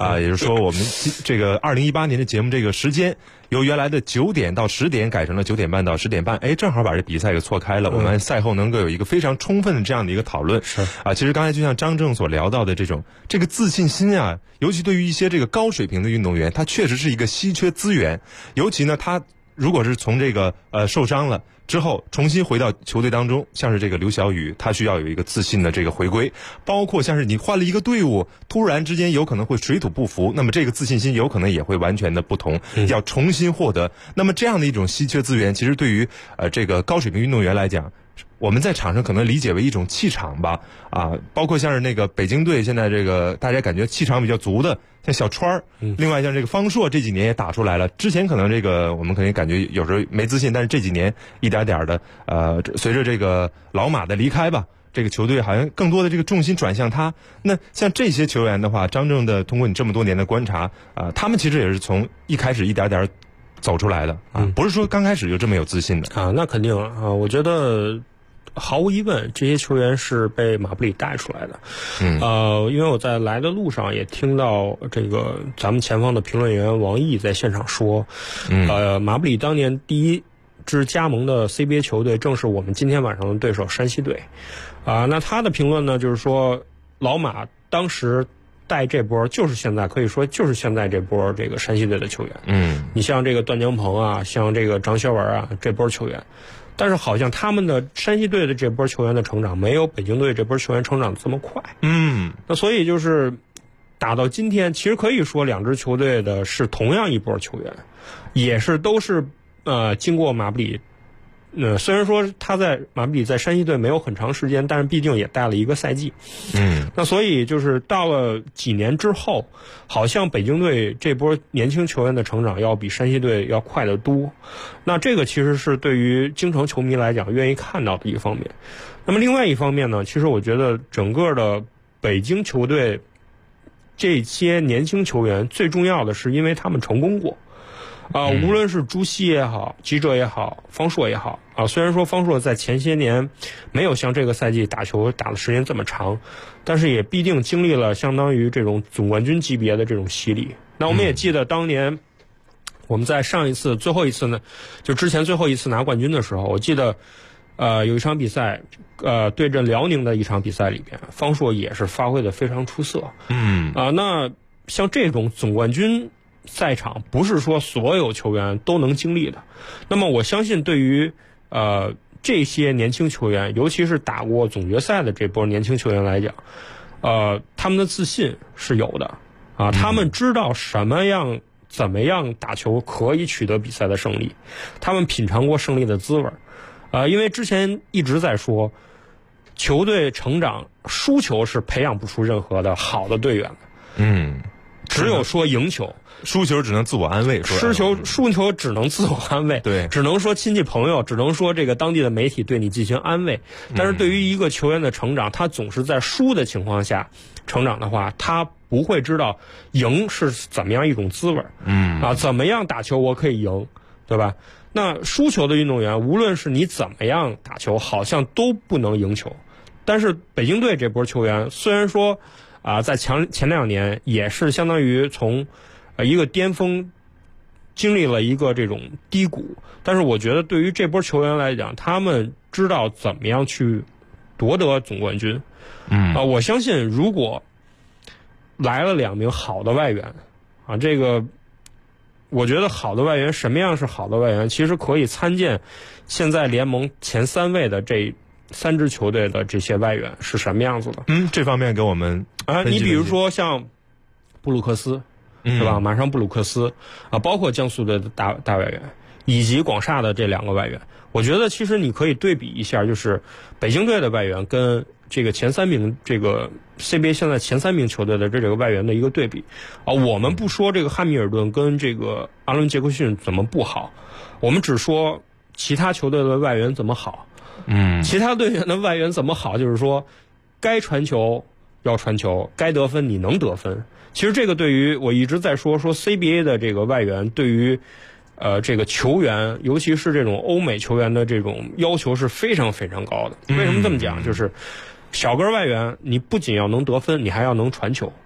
也就是说我们这个2018年的节目这个时间由原来的9点到10点改成了9点半到10点半，正好把这比赛给错开了。我们赛后能够有一个非常充分的这样的一个讨论。 是其实刚才就像张正所聊到的这个自信心啊，尤其对于一些这个高水平的运动员，他确实是一个稀缺资源。尤其呢，他如果是从这个受伤了之后重新回到球队当中，像是这个刘晓宇，他需要有一个自信的这个回归，包括像是你换了一个队伍，突然之间有可能会水土不服，那么这个自信心有可能也会完全的不同，要重新获得。那么这样的一种稀缺资源，其实对于这个高水平运动员来讲，我们在场上可能理解为一种气场吧，包括像是那个北京队现在这个大家感觉气场比较足的，像小川儿，另外像这个方硕这几年也打出来了。之前可能这个我们可能感觉有时候没自信，但是这几年一点点的随着这个老马的离开吧，这个球队好像更多的这个重心转向他。那像这些球员的话，张正的通过你这么多年的观察他们其实也是从一开始一点点走出来的不是说刚开始就这么有自信的那肯定我觉得毫无疑问，这些球员是被马布里带出来的。因为我在来的路上也听到这个咱们前方的评论员王毅在现场说，马布里当年第一支加盟的 CBA 球队正是我们今天晚上的对手山西队。那他的评论呢，就是说老马当时带这波就是现在可以说就是现在这波这个山西队的球员。你像这个段江鹏啊，像这个张学文这波球员。但是好像他们的山西队的这波球员的成长没有北京队这波球员成长这么快。那所以就是打到今天，其实可以说两支球队的是同样一波球员，也是都是经过马布里。虽然说他在马布里在山西队没有很长时间，但是毕竟也带了一个赛季。那所以就是到了几年之后，好像北京队这波年轻球员的成长要比山西队要快得多。那这个其实是对于京城球迷来讲愿意看到的一方面。那么另外一方面呢，其实我觉得整个的北京球队这些年轻球员最重要的是因为他们成功过。无论是朱熹也好，吉哲也好，方硕也好虽然说方硕在前些年没有像这个赛季打球打的时间这么长，但是也必定经历了相当于这种总冠军级别的这种洗礼。那我们也记得当年我们在上一次最后一次呢，就之前最后一次拿冠军的时候，我记得有一场比赛对阵辽宁的一场比赛里边，方硕也是发挥的非常出色。那像这种总冠军赛场不是说所有球员都能经历的。那么我相信对于这些年轻球员，尤其是打过总决赛的这波年轻球员来讲，他们的自信是有的他们知道怎么样打球可以取得比赛的胜利，他们品尝过胜利的滋味。因为之前一直在说球队成长输球是培养不出任何的好的队员的。只有说赢球， 输球只能自我安慰， 输球只能自我安慰， 对， 只能说亲戚朋友，只能说这个当地的媒体对你进行安慰。但是对于一个球员的成长，他总是在输的情况下成长的话，他不会知道赢是怎么样一种滋味。怎么样打球我可以赢，对吧？那输球的运动员，无论是你怎么样打球，好像都不能赢球。但是北京队这波球员，虽然说在前2年也是相当于从一个巅峰经历了一个这种低谷，但是我觉得对于这波球员来讲，他们知道怎么样去夺得总冠军。我相信如果来了2名好的外援这个我觉得好的外援，什么样是好的外援，其实可以参见现在联盟前3位的这3支球队的这些外援是什么样子的。 这方面给我们你比如说像布鲁克斯是吧？马上布鲁克斯包括江苏队的大外援，以及广厦的这2个外援，我觉得其实你可以对比一下，就是北京队的外援跟这个前3名这个 CBA 现在前3名球队的这个外援的一个对比我们不说这个汉密尔顿跟这个阿伦杰克逊怎么不好，我们只说其他球队的外援怎么好。其他队员的外援怎么好，就是说该传球要传球，该得分你能得分。其实这个对于我一直在说 CBA 的这个外援对于这个球员，尤其是这种欧美球员的这种要求是非常非常高的。为什么这么讲？就是小个外援你不仅要能得分，你还要能传球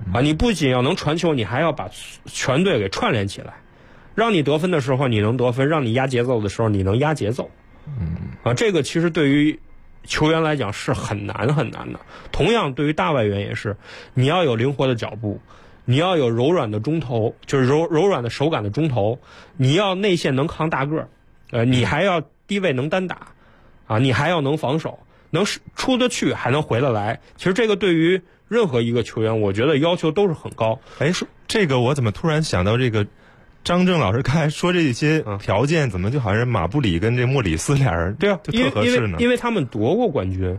你不仅要能传球，你还要把全队给串联起来，让你得分的时候你能得分，让你压节奏的时候你能压节奏。这个其实对于球员来讲是很难很难的。同样对于大外援也是，你要有灵活的脚步，你要有柔软的中投，就是柔软的手感的中投，你要内线能扛大个你还要低位能单打你还要能防守，能出得去还能回得来。其实这个对于任何一个球员我觉得要求都是很高。 这个我怎么突然想到这个张正老师刚才说这些条件，怎么就好像马布里跟这莫里斯俩人对啊， 就特合适呢？ 因为他们夺过冠军。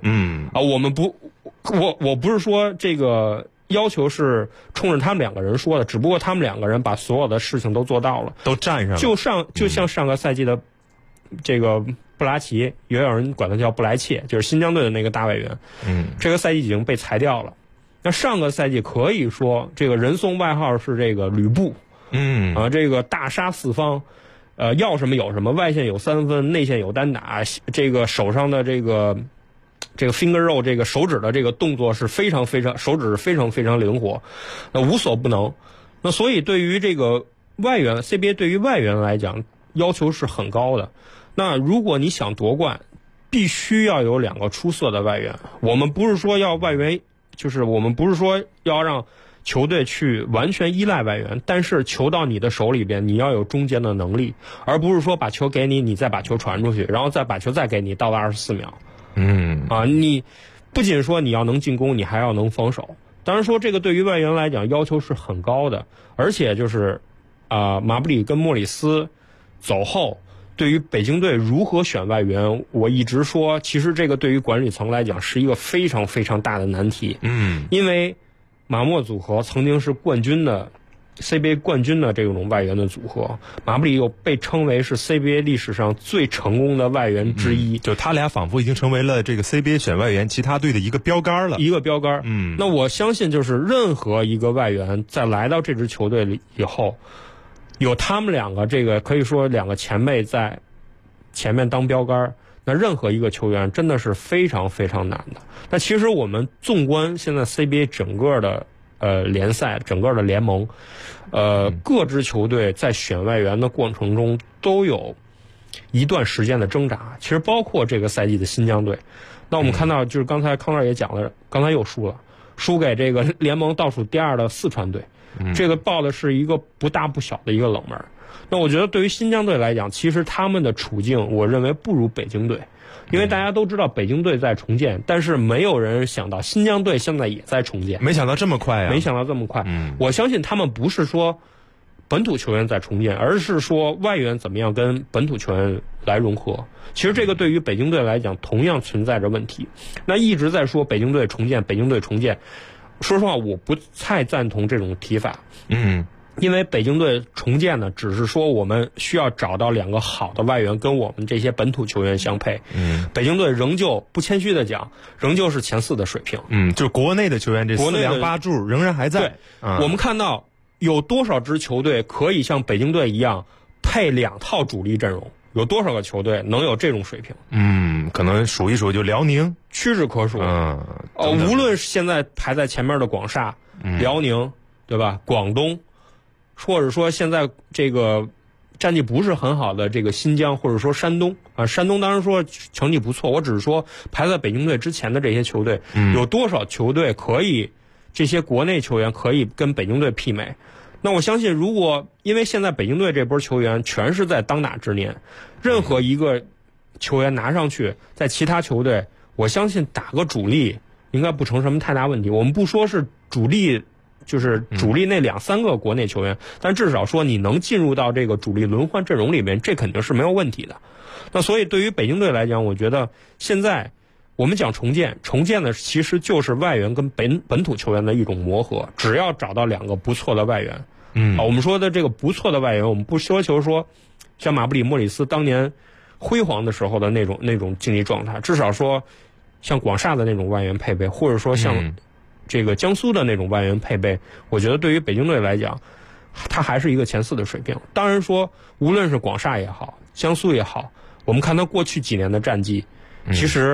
我不是说这个要求是冲着他们两个人说的，只不过他们两个人把所有的事情都做到了， 都站上了。 就像上个赛季的这个布拉奇，也有人管他叫布莱切，就是新疆队的那个大外援。这个赛季已经被裁掉了。那上个赛季可以说这个人送外号是这个吕布。这个大杀四方，要什么有什么，外线有3分，内线有单打，这个手上的这个 finger roll 这个手指的这个动作是非常手指非常灵活，无所不能。那所以对于这个外援 CBA 对于外援来讲要求是很高的。那如果你想夺冠，必须要有2个出色的外援。我们不是说要外援，就是我们不是说要让球队去完全依赖外援，但是球到你的手里边，你要有中间的能力，而不是说把球给你，你再把球传出去，然后再把球再给你，到了24秒。你不仅说你要能进攻，你还要能防守。当然说这个对于外援来讲要求是很高的，而且就是马布里跟莫里斯走后，对于北京队如何选外援，我一直说其实这个对于管理层来讲是一个非常大的难题。因为马莫组合曾经是冠军的 CBA 冠军的这种外援的组合，马布里又被称为是 CBA 历史上最成功的外援之一。 就他俩仿佛已经成为了这个 CBA 选外援其他队的一个标杆了。 那我相信就是任何一个外援在来到这支球队里以后，有他们2个这个可以说2个前辈在前面当标杆，那任何一个球员真的是非常难的。那其实我们纵观现在 CBA 整个的联赛，整个的联盟，各支球队在选外援的过程中都有一段时间的挣扎。其实包括这个赛季的新疆队，那我们看到就是刚才康乐也讲了，刚才又输给这个联盟倒数第2的四川队，这个报的是一个不大不小的一个冷门。那我觉得对于新疆队来讲，其实他们的处境我认为不如北京队，因为大家都知道北京队在重建，但是没有人想到新疆队现在也在重建。 没想到这么快。 我相信他们不是说本土球员在重建，而是说外援怎么样跟本土球员来融合。其实这个对于北京队来讲同样存在着问题。那一直在说北京队重建，说实话我不太赞同这种提法。因为北京队重建呢，只是说我们需要找到2个好的外援跟我们这些本土球员相配。北京队仍旧不谦虚的讲，仍旧是前4的水平。 就是国内的球员这4梁8柱仍然还在。 对，我们看到有多少支球队可以像北京队一样配2套主力阵容？有多少个球队能有这种水平？ 可能数一数就辽宁屈指可数。无论是现在排在前面的广厦、辽宁，对吧？广东。或者说现在这个战绩不是很好的这个新疆，或者说山东山东当然说成绩不错，我只是说排在北京队之前的这些球队，有多少球队可以这些国内球员可以跟北京队媲美？那我相信如果因为现在北京队这波球员全是在当打之年，任何一个球员拿上去在其他球队，我相信打个主力应该不成什么太大问题。我们不说是主力，就是主力那2-3个国内球员，但至少说你能进入到这个主力轮换阵容里面，这肯定是没有问题的。那所以对于北京队来讲，我觉得现在我们讲重建的其实就是外援跟本土球员的一种磨合，只要找到2个不错的外援。我们说的这个不错的外援，我们不奢求说像马布里、莫里斯当年辉煌的时候的那种竞技状态，至少说像广厦的那种外援配备，或者说像这个江苏的那种外援配备，我觉得对于北京队来讲，它还是一个前4的水平。当然说，无论是广厦也好，江苏也好，我们看它过去几年的战绩，其实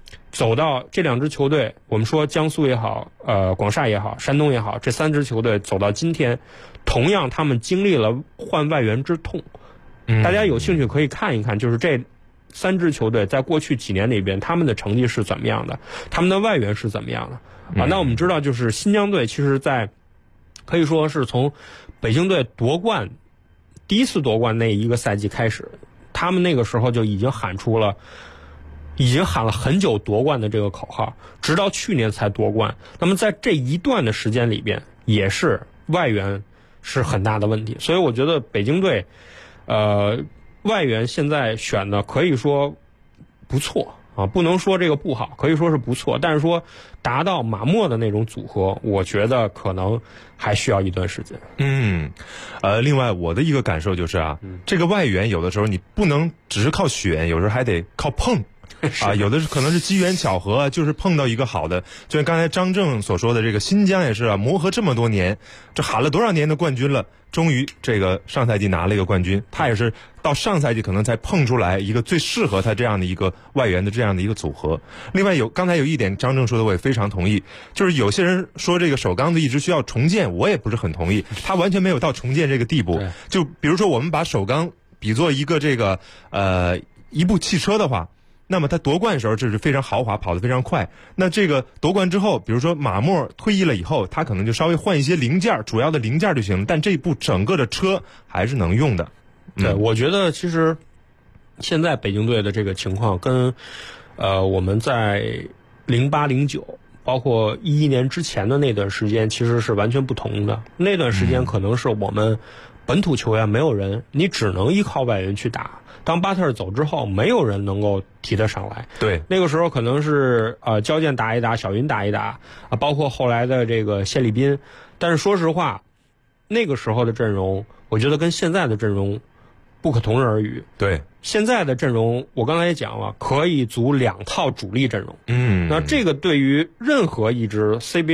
走到这2支球队，我们说江苏也好，广厦也好，山东也好，这3支球队走到今天，同样他们经历了换外援之痛。大家有兴趣可以看一看，就是这3支球队在过去几年里边，他们的成绩是怎么样的，他们的外援是怎么样的啊？那我们知道，就是新疆队其实在可以说是从北京队夺冠第一次夺冠那一个赛季开始，他们那个时候就已经喊了很久夺冠的这个口号，直到去年才夺冠。那么在这一段的时间里边，也是外援是很大的问题。所以我觉得北京队外援现在选的可以说不错啊，不能说这个不好，可以说是不错，但是说达到马莫的那种组合，我觉得可能还需要一段时间。 另外我的一个感受就是啊，这个外援有的时候你不能只是靠选，有时候还得靠碰。有的可能是机缘巧合，就是碰到一个好的，就像刚才张正所说的，这个新疆也是啊，磨合这么多年，这喊了多少年的冠军了，终于这个上赛季拿了一个冠军，他也是到上赛季可能才碰出来一个最适合他这样的一个外援的这样的一个组合。另外刚才有一点张正说的我也非常同意，就是有些人说这个首钢的一直需要重建，我也不是很同意，他完全没有到重建这个地步。就比如说我们把首钢比作一个这个一部汽车的话，那么他夺冠的时候这是非常豪华，跑得非常快。那这个夺冠之后，比如说马莫退役了以后，他可能就稍微换一些零件，主要的零件就行了，但这一部整个的车还是能用的。 对，我觉得其实现在北京队的这个情况跟我们在08、09包括11年之前的那段时间其实是完全不同的。那段时间可能是我们本土球员没有人，你只能依靠外援去打。当巴特尔走之后，没有人能够提得上来。 对， 那个时候可能是焦健打一打，小云打一打啊，包括后来的这个谢立斌。但是说实话，那个时候的阵容，我觉得跟现在的阵容不可同日而语。 对， 现在的阵容我刚才也讲了，可以组2套主力阵容。那这个对于任何一支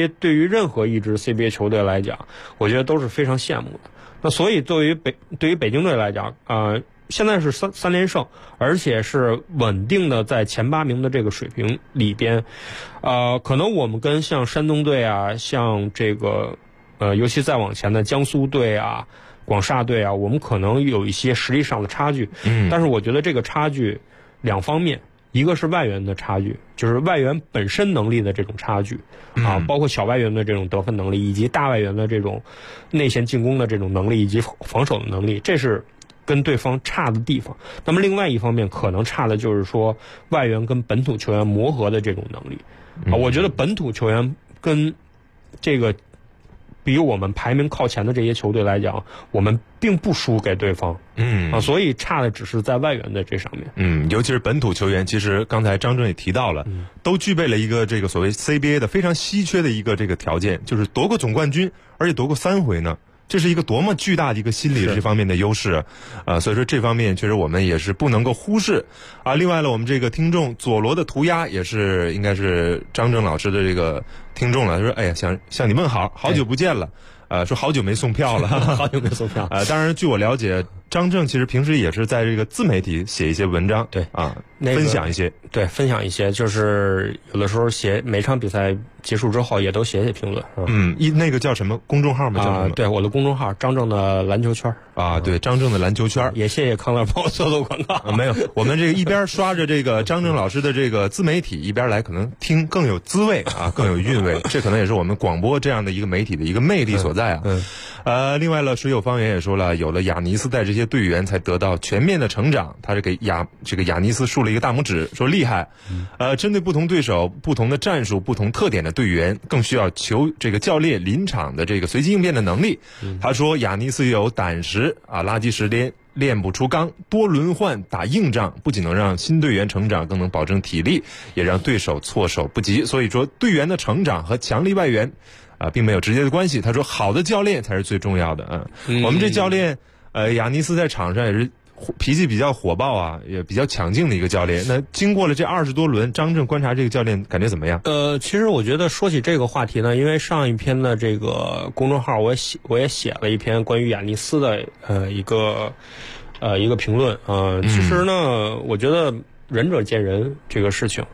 CBA 球队来讲，我觉得都是非常羡慕的。那所以对于北京队来讲，现在是三连胜，而且是稳定的在前8名的这个水平里边，可能我们跟像山东队啊，像这个尤其再往前的江苏队啊、广厦队啊，我们可能有一些实力上的差距。但是我觉得这个差距2方面，一个是外援的差距，就是外援本身能力的这种差距啊，包括小外援的这种得分能力，以及大外援的这种内线进攻的这种能力以及防守的能力，这是跟对方差的地方。那么另外一方面可能差的就是说外援跟本土球员磨合的这种能力我觉得本土球员跟这个比我们排名靠前的这些球队来讲，我们并不输给对方所以差的只是在外援的这上面尤其是本土球员，其实刚才张正也提到了都具备了一个这个所谓 CBA 的非常稀缺的一个这个条件，就是夺过总冠军，而且夺过3回呢，这是一个多么巨大的一个心理这方面的优势所以说这方面确实我们也是不能够忽视另外呢，我们这个听众佐罗的涂鸦也是应该是张正老师的这个听众了，他说哎呀向你问好，好久不见了说好久没送票了好久没送票当然据我了解，张正其实平时也是在这个自媒体写一些文章， 对分享一些， 对，分享一些，就是有的时候写每场比赛结束之后也都写评论那个叫什么公众号吗？叫什么？ 对，我的公众号张正的篮球圈对，张正的篮球圈， 也谢谢康乐帮我做广告没有，我们这个一边刷着这个张正老师的这个自媒体，一边来可能听更有滋味更有韵味这可能也是我们广播这样的一个媒体的一个魅力所在另外了，水有方圆也说了，有了亚尼斯带这些队员才得到全面的成长，他是给亚尼斯竖了一个大拇指，说厉害针对不同对手、不同的战术、不同特点的队员，更需要这个教练临场的这个随机应变的能力他说亚尼斯有胆识垃圾时间练不出钢，多轮换打硬仗，不仅能让新队员成长，更能保证体力，也让对手措手不及。所以说队员的成长和强力外援并没有直接的关系。他说好的教练才是最重要的我们这教练亚尼斯在场上也是脾气比较火爆也比较强劲的一个教练。那经过了这20多轮，张正观察这个教练感觉怎么样？ 其实我觉得说起这个话题呢，因为上一篇的这个公众号我也写了一篇关于亚尼斯的一个评论其实呢，我觉得仁者见仁这个事情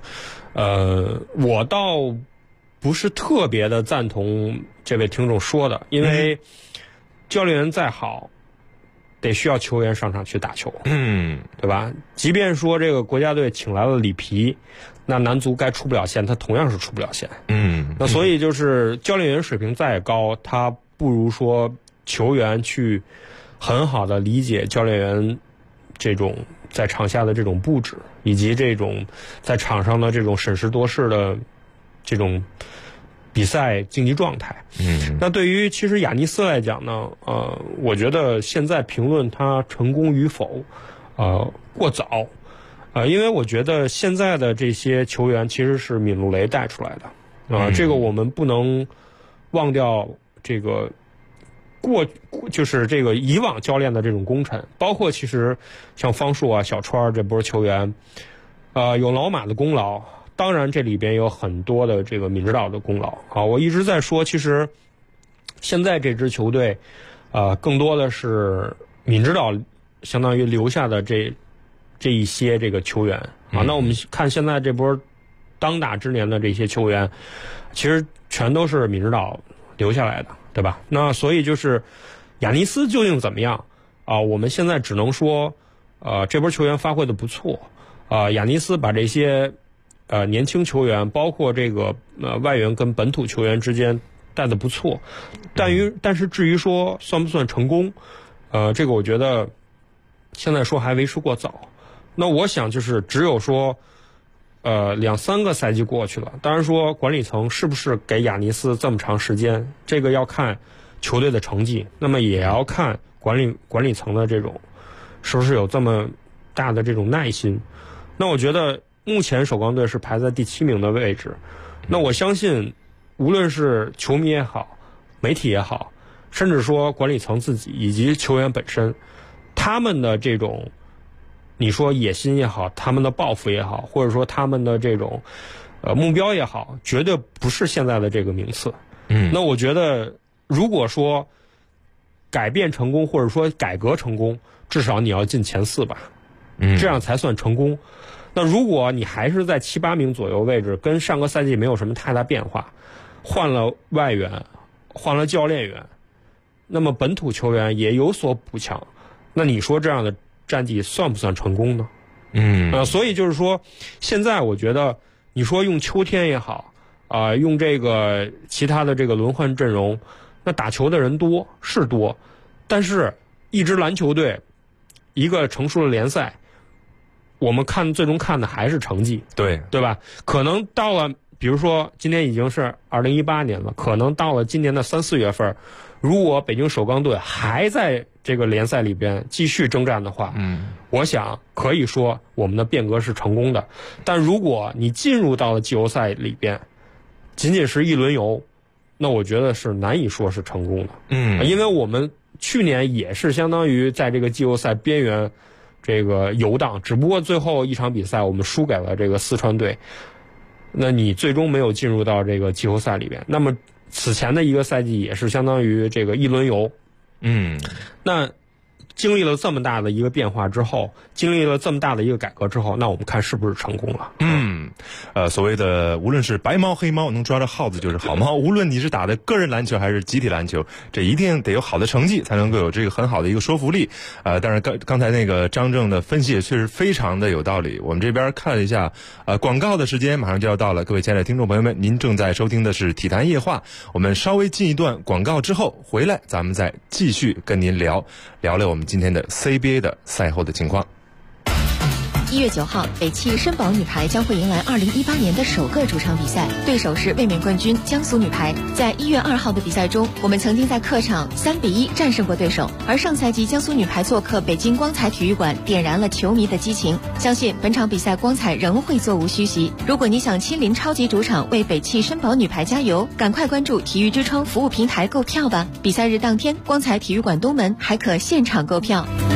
我倒不是特别的赞同这位听众说的，因为教练员再好，得需要球员上场去打球，对吧？即便说这个国家队请来了里皮，那男足该出不了线，他同样是出不了线。那所以就是教练员水平再高，他不如说球员去很好的理解教练员这种在场下的这种布置，以及这种在场上的这种审时度势的这种比赛竞技状态。那对于其实亚尼斯来讲呢，我觉得现在评论他成功与否，过早。因为我觉得现在的这些球员其实是闵卢雷带出来的，这个我们不能忘掉这个就是这个以往教练的这种功臣，包括其实像方树啊、小川这波球员，有老马的功劳，当然这里边有很多的这个闵指导的功劳啊。我一直在说，其实现在这支球队，更多的是闵指导相当于留下的这一些这个球员啊。那我们看现在这波当打之年的这些球员，其实全都是闵指导留下来的，对吧？那所以就是亚尼斯究竟怎么样啊？我们现在只能说，这波球员发挥的不错亚尼斯把这些年轻球员，包括这个外援跟本土球员之间带的不错，但是至于说算不算成功，这个我觉得现在说还为时过早。那我想就是只有说2-3个赛季过去了，当然说管理层是不是给亚尼斯这么长时间，这个要看球队的成绩，那么也要看管理层的这种是不是有这么大的这种耐心。那我觉得目前首钢队是排在第7名的位置，那我相信无论是球迷也好，媒体也好，甚至说管理层自己以及球员本身，他们的这种你说野心也好，他们的抱负也好，或者说他们的这种目标也好，绝对不是现在的这个名次。那我觉得如果说改变成功，或者说改革成功，至少你要进前4吧，这样才算成功。那如果你还是在7、8名左右位置，跟上个赛季没有什么太大变化，换了外援，换了教练员，那么本土球员也有所补强，那你说这样的战绩算不算成功呢？所以就是说，现在我觉得你说用秋天也好，用这个其他的这个轮换阵容，那打球的人多是多，但是一支篮球队，一个成熟的联赛，我们最终看的还是成绩，对吧？可能到了，比如说今年已经是2018年了，可能到了今年的3、4月份，如果北京首钢队还在这个联赛里边继续征战的话，我想可以说我们的变革是成功的。但如果你进入到了季后赛里边，仅仅是一轮游，那我觉得是难以说是成功的。因为我们去年也是相当于在这个季后赛边缘这个游荡，只不过最后一场比赛我们输给了这个四川队，那你最终没有进入到这个季后赛里边。那么此前的一个赛季也是相当于这个一轮游，那经历了这么大的一个变化之后，经历了这么大的一个改革之后，那我们看是不是成功了？ 所谓的无论是白猫黑猫，能抓着耗子就是好猫。无论你是打的个人篮球还是集体篮球，这一定得有好的成绩，才能够有这个很好的一个说服力。当然刚才那个张正的分析也确实非常的有道理。我们这边看了一下，广告的时间马上就要到了，各位亲爱的听众朋友们，您正在收听的是体坛夜话。我们稍微进一段广告之后回来，咱们再继续跟您聊聊我们今天的 CBA 的赛后的情况。 1月9号，北汽绅宝女排将会迎来2018年的首个主场比赛，对手是卫冕冠军江苏女排。在1月2号的比赛中，我们曾经在客场3-1战胜过对手，而上赛季江苏女排做客北京光彩体育馆，点燃了球迷的激情。相信本场比赛光彩仍会座无虚席。如果你想亲临超级主场为北汽绅宝女排加油，赶快关注体育之窗服务平台购票吧。比赛日当天，光彩体育馆东门还可现场购票。